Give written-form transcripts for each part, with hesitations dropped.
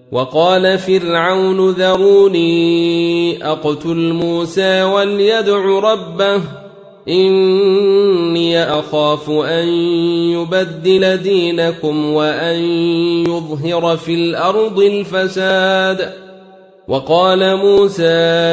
وقال فرعون ذروني أقتل موسى وليدع ربه إني أخاف أن يبدل دينكم وأن يظهر في الأرض الفساد. وقال موسى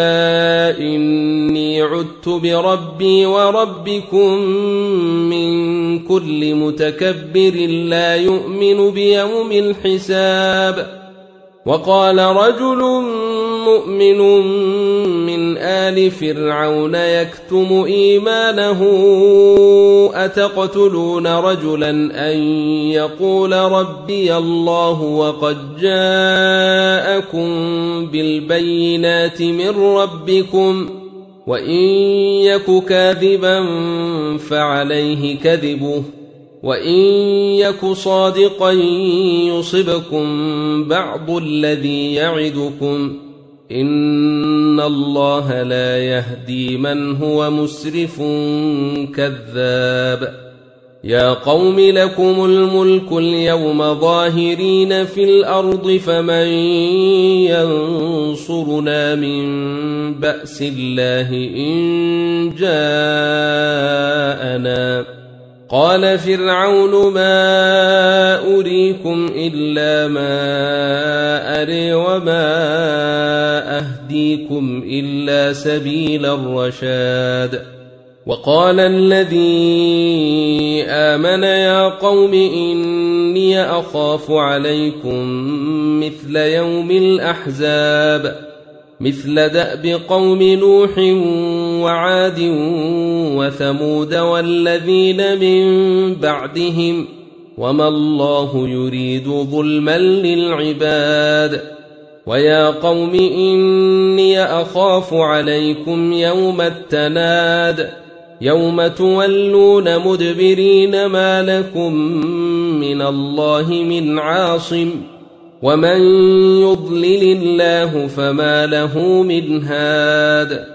إني عدت بربي وربكم من كل متكبر لا يؤمن بيوم الحساب. وقال رجل مؤمن من آل فرعون يكتم إيمانه أتقتلون رجلا أن يقول ربي الله وقد جاءكم بالبينات من ربكم وإن يك كاذبا فعليه كذبه وإن يك صادقا يصبكم بعض الذي يعدكم إن الله لا يهدي من هو مسرف كذاب. يا قوم لكم الملك اليوم ظاهرين في الأرض فمن ينصرنا من بأس الله إن جاءنا. قال فرعون ما أريكم إلا ما أري وما أهديكم إلا سبيل الرشاد. وقال الذي آمن يا قوم إني أخاف عليكم مثل يوم الأحزاب مثل دأب قوم نوح وعاد وثمود والذين من بعدهم وما الله يريد ظلما للعباد. ويا قوم إني أخاف عليكم يوم التناد يوم تولون مدبرين ما لكم من الله من عاصم ومن يضلل الله فما له من هاد.